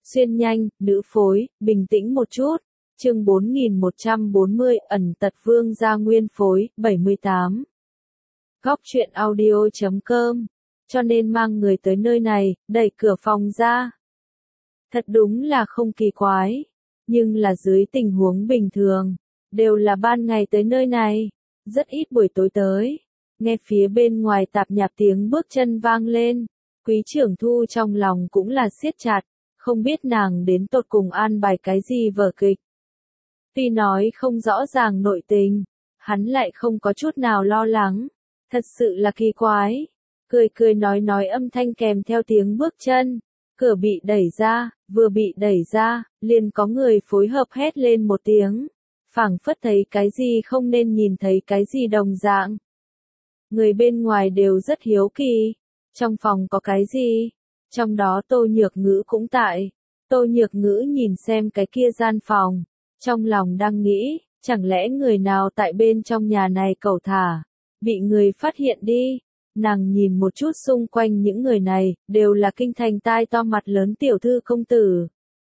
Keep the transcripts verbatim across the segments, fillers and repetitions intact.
Xuyên nhanh, nữ phối, bình tĩnh một chút. Chương bốn nghìn một trăm bốn mươi, ẩn tật vương gia nguyên phối, bảy mươi tám. Góc truyện audio chấm com. Cho nên mang người tới nơi này, đẩy cửa phòng ra. Thật đúng là không kỳ quái. Nhưng là dưới tình huống bình thường, đều là ban ngày tới nơi này. Rất ít buổi tối tới. Nghe phía bên ngoài tạp nhạp tiếng bước chân vang lên. Quý trưởng Thu trong lòng cũng là siết chặt. Không biết nàng đến tột cùng an bài cái gì vở kịch. Tuy nói không rõ ràng nội tình, hắn lại không có chút nào lo lắng. Thật sự là kỳ quái. Cười cười nói nói âm thanh kèm theo tiếng bước chân. Cửa bị đẩy ra, vừa bị đẩy ra, liền có người phối hợp hét lên một tiếng. Phảng phất thấy cái gì không nên nhìn thấy cái gì đồng dạng. Người bên ngoài đều rất hiếu kỳ. Trong phòng có cái gì? Trong đó Tô Nhược Ngữ cũng tại. Tô Nhược Ngữ nhìn xem cái kia gian phòng. Trong lòng đang nghĩ, chẳng lẽ người nào tại bên trong nhà này cẩu thả. Bị người phát hiện đi. Nàng nhìn một chút xung quanh những người này, đều là kinh thành tai to mặt lớn tiểu thư công tử.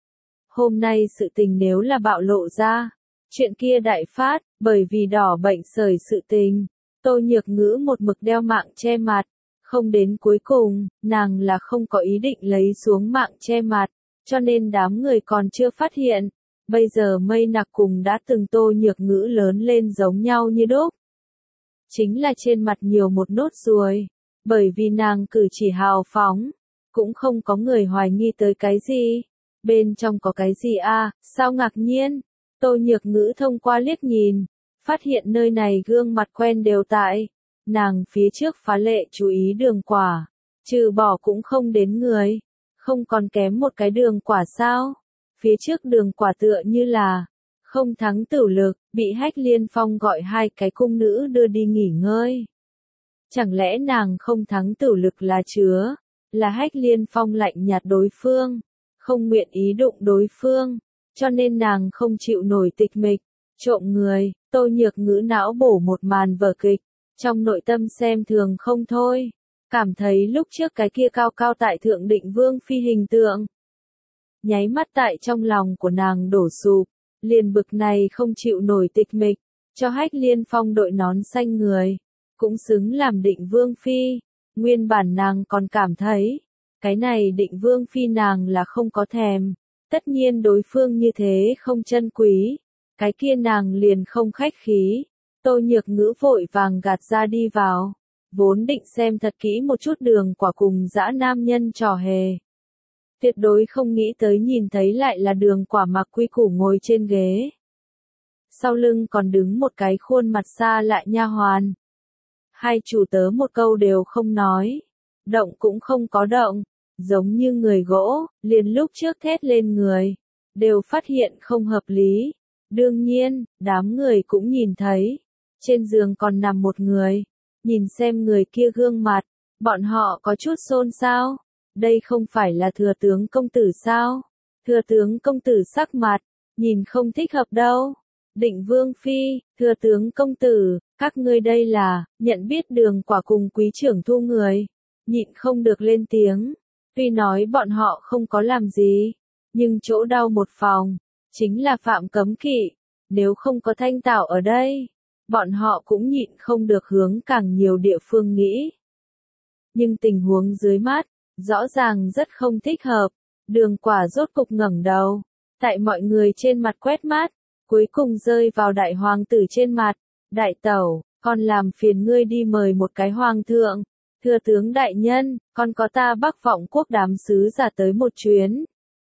Hôm nay sự tình nếu là bạo lộ ra, chuyện kia đại phát, bởi vì đỏ bệnh sởi sự tình. Tô Nhược Ngữ một mực đeo mạng che mặt. Không đến cuối cùng, nàng là không có ý định lấy xuống mạng che mặt, cho nên đám người còn chưa phát hiện. Bây giờ Mây Nặc cùng đã từng Tô Nhược Ngữ lớn lên giống nhau như đúc. Chính là trên mặt nhiều một nốt ruồi, bởi vì nàng cử chỉ hào phóng, cũng không có người hoài nghi tới cái gì. Bên trong có cái gì à, sao ngạc nhiên? Tô Nhược Ngữ thông qua liếc nhìn, phát hiện nơi này gương mặt quen đều tại. Nàng phía trước phá lệ chú ý Đường Quả, trừ bỏ cũng không đến người, không còn kém một cái Đường Quả sao? Phía trước Đường Quả tựa như là không thắng tử lực, bị Hách Liên Phong gọi hai cái cung nữ đưa đi nghỉ ngơi. Chẳng lẽ nàng không thắng tử lực là chứa, là Hách Liên Phong lạnh nhạt đối phương, không nguyện ý đụng đối phương, cho nên nàng không chịu nổi tịch mịch, trộm người. Tô Nhược Ngữ não bổ một màn vở kịch. Trong nội tâm xem thường không thôi, cảm thấy lúc trước cái kia cao cao tại thượng định vương phi hình tượng. Nháy mắt tại trong lòng của nàng đổ sụp, liền bực này không chịu nổi tịch mịch, cho Hách Liên Phong đội nón xanh người, cũng xứng làm định vương phi. Nguyên bản nàng còn cảm thấy, cái này định vương phi nàng là không có thèm, tất nhiên đối phương như thế không chân quý, cái kia nàng liền không khách khí. Tô Nhược Ngữ vội vàng gạt ra đi vào, vốn định xem thật kỹ một chút Đường Quả cùng dã nam nhân trò hề. Tuyệt đối không nghĩ tới nhìn thấy lại là Đường Quả mặc quy củ ngồi trên ghế. Sau lưng còn đứng một cái khuôn mặt xa lạ nha hoàn. Hai chủ tớ một câu đều không nói, động cũng không có động, giống như người gỗ, liền lúc trước thét lên người, đều phát hiện không hợp lý. Đương nhiên, đám người cũng nhìn thấy. Trên giường còn nằm một người, nhìn xem người kia gương mặt, bọn họ có chút xôn xao. Đây không phải là thừa tướng công tử sao? Thừa tướng công tử sắc mặt, nhìn không thích hợp đâu. Định vương phi, thừa tướng công tử, các ngươi đây là, nhận biết Đường Quả cùng quý trưởng Thu người. Nhịn không được lên tiếng, tuy nói bọn họ không có làm gì, nhưng chỗ đau một phòng, chính là phạm cấm kỵ, nếu không có Thanh Tảo ở đây. Bọn họ cũng nhịn không được hướng càng nhiều địa phương nghĩ. Nhưng tình huống dưới mắt, rõ ràng rất không thích hợp. Đường Quả rốt cục ngẩng đầu, tại mọi người trên mặt quét mắt, cuối cùng rơi vào đại hoàng tử trên mặt. Đại tẩu, con làm phiền ngươi đi mời một cái hoàng thượng. Thừa tướng đại nhân, con có ta Bắc Vọng quốc đám sứ giả tới một chuyến.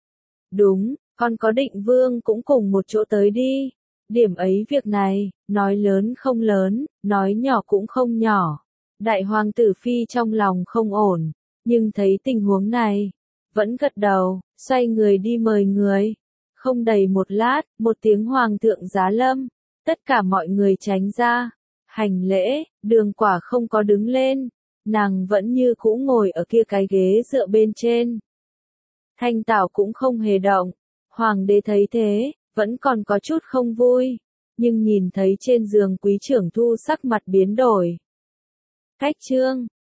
Đúng, con có Định vương cũng cùng một chỗ tới đi. Điểm ấy việc này, nói lớn không lớn, nói nhỏ cũng không nhỏ. Đại hoàng tử phi trong lòng không ổn, nhưng thấy tình huống này, vẫn gật đầu, xoay người đi mời người. Không đầy một lát, một tiếng hoàng thượng giá lâm, tất cả mọi người tránh ra, hành lễ. Đường Quả không có đứng lên, nàng vẫn như cũ ngồi ở kia cái ghế dựa bên trên. Thanh Tảo cũng không hề động, hoàng đế thấy thế, vẫn còn có chút không vui, nhưng nhìn thấy trên giường quý trưởng Thu sắc mặt biến đổi. Cách trương,